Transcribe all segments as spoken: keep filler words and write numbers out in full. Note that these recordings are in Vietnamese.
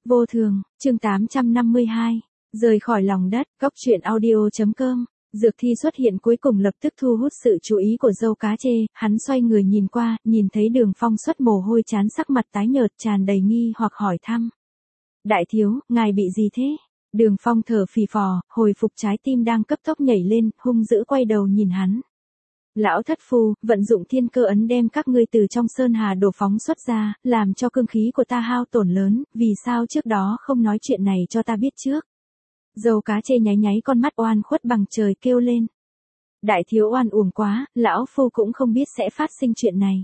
Vô thường, chương tám trăm năm mươi hai, rời khỏi lòng đất, góc truyện audio.com. Dược thi xuất hiện cuối cùng lập tức thu hút sự chú ý của dâu cá chê, hắn xoay người nhìn qua, nhìn thấy Đường Phong xuất mồ hôi chán, sắc mặt tái nhợt tràn đầy nghi hoặc hỏi thăm. Đại thiếu, ngài bị gì thế? Đường Phong thở phì phò, hồi phục trái tim đang cấp tốc nhảy lên, hung dữ quay đầu nhìn hắn. Lão thất phu, vận dụng thiên cơ ấn đem các ngươi từ trong sơn hà đổ phóng xuất ra, làm cho cương khí của ta hao tổn lớn, vì sao trước đó không nói chuyện này cho ta biết trước? Dâu cá chê nháy nháy con mắt oan khuất bằng trời kêu lên. Đại thiếu oan uổng quá, lão phu cũng không biết sẽ phát sinh chuyện này.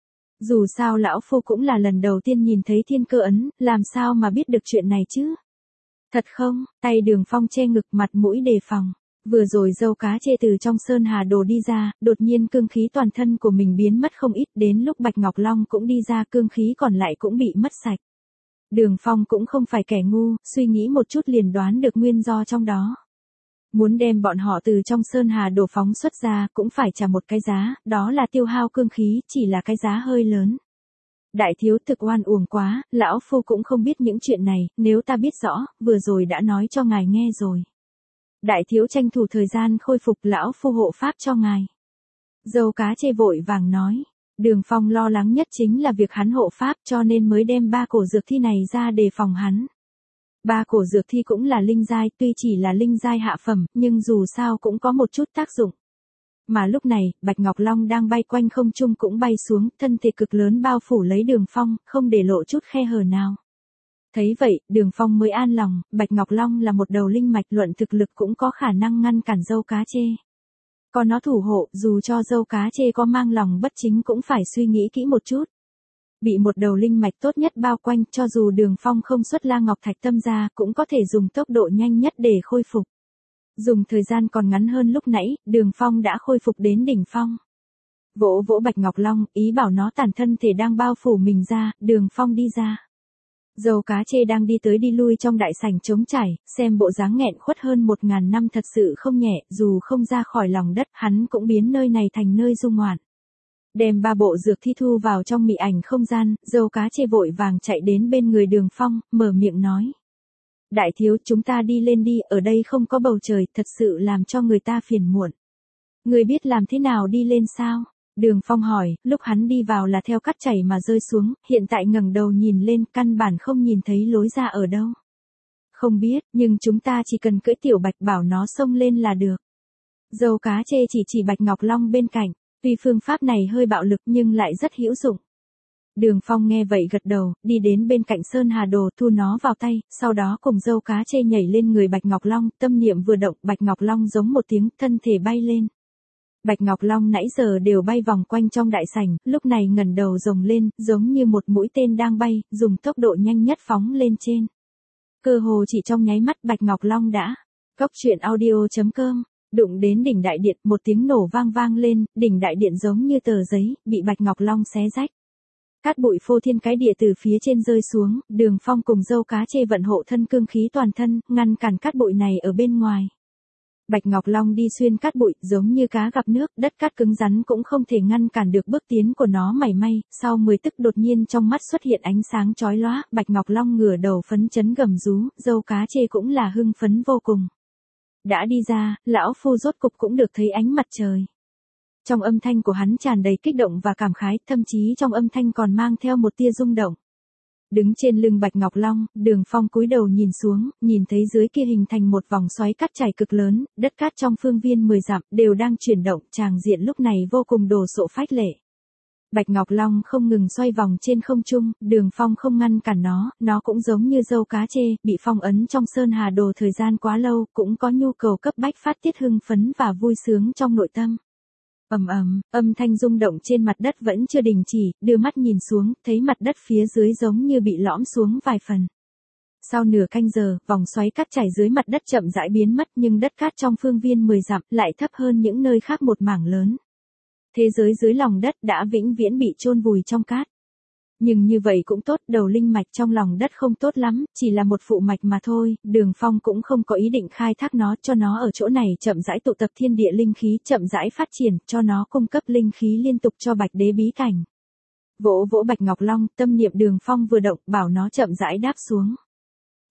Dù sao lão phu cũng là lần đầu tiên nhìn thấy thiên cơ ấn, làm sao mà biết được chuyện này chứ? Thật không? Tay Đường Phong che ngực, mặt mũi đề phòng. Vừa rồi dâu cá chê từ trong sơn hà đồ đi ra, đột nhiên cương khí toàn thân của mình biến mất không ít, đến lúc Bạch Ngọc Long cũng đi ra, cương khí còn lại cũng bị mất sạch. Đường Phong cũng không phải kẻ ngu, suy nghĩ một chút liền đoán được nguyên do trong đó. Muốn đem bọn họ từ trong sơn hà đồ phóng xuất ra cũng phải trả một cái giá, đó là tiêu hao cương khí, chỉ là cái giá hơi lớn. Đại thiếu thực oan uổng quá, lão phu cũng không biết những chuyện này, nếu ta biết rõ, vừa rồi đã nói cho ngài nghe rồi. Đại thiếu tranh thủ thời gian khôi phục, lão phu hộ pháp cho ngài. Dâu cá chê vội vàng nói. Đường Phong lo lắng nhất chính là việc hắn hộ pháp, cho nên mới đem ba cổ dược thi này ra đề phòng hắn. Ba cổ dược thi cũng là linh giai, tuy chỉ là linh giai hạ phẩm, nhưng dù sao cũng có một chút tác dụng. Mà lúc này, Bạch Ngọc Long đang bay quanh không trung cũng bay xuống, thân thể cực lớn bao phủ lấy Đường Phong, không để lộ chút khe hở nào. Thấy vậy, Đường Phong mới an lòng, Bạch Ngọc Long là một đầu linh mạch, luận thực lực cũng có khả năng ngăn cản dâu cá chê. Có nó thủ hộ, dù cho dâu cá chê có mang lòng bất chính cũng phải suy nghĩ kỹ một chút. Bị một đầu linh mạch tốt nhất bao quanh, cho dù Đường Phong không xuất La Ngọc Thạch Tâm ra, cũng có thể dùng tốc độ nhanh nhất để khôi phục. Dùng thời gian còn ngắn hơn lúc nãy, Đường Phong đã khôi phục đến đỉnh phong. Vỗ vỗ Bạch Ngọc Long, ý bảo nó tản thân thể đang bao phủ mình ra, Đường Phong đi ra. Dâu cá chê đang đi tới đi lui trong đại sảnh trống trải, xem bộ dáng nghẹn khuất hơn một ngàn năm thật sự không nhẹ, dù không ra khỏi lòng đất, hắn cũng biến nơi này thành nơi du ngoạn. Đem ba bộ dược thi thu vào trong mị ảnh không gian, dâu cá chê vội vàng chạy đến bên người Đường Phong, mở miệng nói. Đại thiếu, chúng ta đi lên đi, ở đây không có bầu trời, thật sự làm cho người ta phiền muộn. Người biết làm thế nào đi lên sao? Đường Phong hỏi, lúc hắn đi vào là theo cát chảy mà rơi xuống, hiện tại ngẩng đầu nhìn lên, căn bản không nhìn thấy lối ra ở đâu. Không biết, nhưng chúng ta chỉ cần cưỡi tiểu bạch bảo nó xông lên là được. Dâu cá chê chỉ chỉ Bạch Ngọc Long bên cạnh, tuy phương pháp này hơi bạo lực nhưng lại rất hữu dụng. Đường Phong nghe vậy gật đầu, đi đến bên cạnh sơn hà đồ, thu nó vào tay, sau đó cùng dâu cá chê nhảy lên người Bạch Ngọc Long, tâm niệm vừa động, Bạch Ngọc Long giống một tiếng, thân thể bay lên. Bạch Ngọc Long nãy giờ đều bay vòng quanh trong đại sảnh, lúc này ngẩng đầu rồng lên, giống như một mũi tên đang bay, dùng tốc độ nhanh nhất phóng lên trên. Cơ hồ chỉ trong nháy mắt Bạch Ngọc Long đã. Góc truyện audio.com, đụng đến đỉnh đại điện, một tiếng nổ vang vang lên, đỉnh đại điện giống như tờ giấy, bị Bạch Ngọc Long xé rách. Cát bụi phô thiên cái địa từ phía trên rơi xuống, Đường Phong cùng dâu cá chê vận hộ thân cương khí toàn thân, ngăn cản cát bụi này ở bên ngoài. Bạch Ngọc Long đi xuyên cát bụi, giống như cá gặp nước, đất cát cứng rắn cũng không thể ngăn cản được bước tiến của nó mảy may, sau mười tức đột nhiên trong mắt xuất hiện ánh sáng chói lóa, Bạch Ngọc Long ngửa đầu phấn chấn gầm rú, dâu cá chê cũng là hưng phấn vô cùng. Đã đi ra, lão phu rốt cục cũng được thấy ánh mặt trời. Trong âm thanh của hắn tràn đầy kích động và cảm khái, thậm chí trong âm thanh còn mang theo một tia rung động. Đứng trên lưng Bạch Ngọc Long, Đường Phong cúi đầu nhìn xuống, nhìn thấy dưới kia hình thành một vòng xoáy cát chảy cực lớn, đất cát trong phương viên mười dặm đều đang chuyển động, tràng diện lúc này vô cùng đồ sộ phách lệ. Bạch Ngọc Long không ngừng xoay vòng trên không trung, Đường Phong không ngăn cản nó, nó cũng giống như dâu cá chê, bị phong ấn trong sơn hà đồ thời gian quá lâu, cũng có nhu cầu cấp bách phát tiết hưng phấn và vui sướng trong nội tâm. Ầm ầm, âm thanh rung động trên mặt đất vẫn chưa đình chỉ, đưa mắt nhìn xuống, thấy mặt đất phía dưới giống như bị lõm xuống vài phần. Sau nửa canh giờ, vòng xoáy cát chảy dưới mặt đất chậm rãi biến mất, nhưng đất cát trong phương viên mười dặm lại thấp hơn những nơi khác một mảng lớn. Thế giới dưới lòng đất đã vĩnh viễn bị chôn vùi trong cát. Nhưng như vậy cũng tốt, đầu linh mạch trong lòng đất không tốt lắm, chỉ là một phụ mạch mà thôi, Đường Phong cũng không có ý định khai thác nó, cho nó ở chỗ này chậm rãi tụ tập thiên địa linh khí, chậm rãi phát triển, cho nó cung cấp linh khí liên tục cho Bạch Đế bí cảnh. Vỗ vỗ Bạch Ngọc Long, tâm niệm Đường Phong vừa động, bảo nó chậm rãi đáp xuống.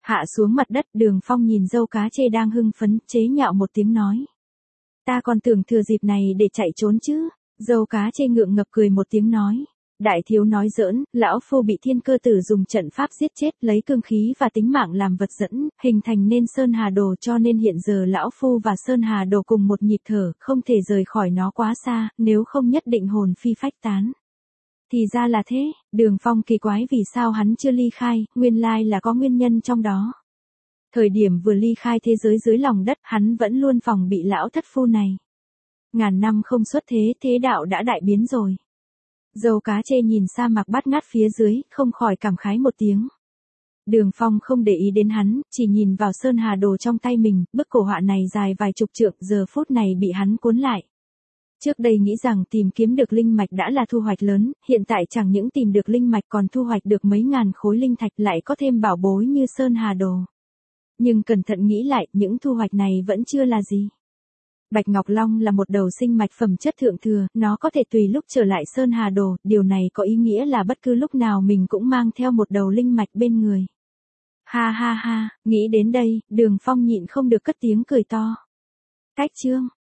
Hạ xuống mặt đất, Đường Phong nhìn dâu cá chê đang hưng phấn, chế nhạo một tiếng nói. Ta còn tưởng thừa dịp này để chạy trốn chứ. Dâu cá chê ngượng ngập cười một tiếng nói. Đại thiếu nói giỡn, lão phu bị thiên cơ tử dùng trận pháp giết chết, lấy cương khí và tính mạng làm vật dẫn, hình thành nên Sơn Hà Đồ, cho nên hiện giờ lão phu và Sơn Hà Đồ cùng một nhịp thở, không thể rời khỏi nó quá xa, nếu không nhất định hồn phi phách tán. Thì ra là thế, Đường Phong kỳ quái vì sao hắn chưa ly khai, nguyên lai là có nguyên nhân trong đó. Thời điểm vừa ly khai thế giới dưới lòng đất, hắn vẫn luôn phòng bị lão thất phu này. Ngàn năm không xuất thế, thế đạo đã đại biến rồi. Dâu cá chê nhìn sa mạc bát ngát phía dưới, không khỏi cảm khái một tiếng. Đường Phong không để ý đến hắn, chỉ nhìn vào Sơn Hà Đồ trong tay mình, bức cổ họa này dài vài chục trượng, giờ phút này bị hắn cuốn lại. Trước đây nghĩ rằng tìm kiếm được linh mạch đã là thu hoạch lớn, hiện tại chẳng những tìm được linh mạch còn thu hoạch được mấy ngàn khối linh thạch, lại có thêm bảo bối như Sơn Hà Đồ. Nhưng cẩn thận nghĩ lại, những thu hoạch này vẫn chưa là gì. Bạch Ngọc Long là một đầu sinh mạch phẩm chất thượng thừa, nó có thể tùy lúc trở lại Sơn Hà Đồ, điều này có ý nghĩa là bất cứ lúc nào mình cũng mang theo một đầu linh mạch bên người. Ha ha ha, nghĩ đến đây, Đường Phong nhịn không được cất tiếng cười to. Cách chương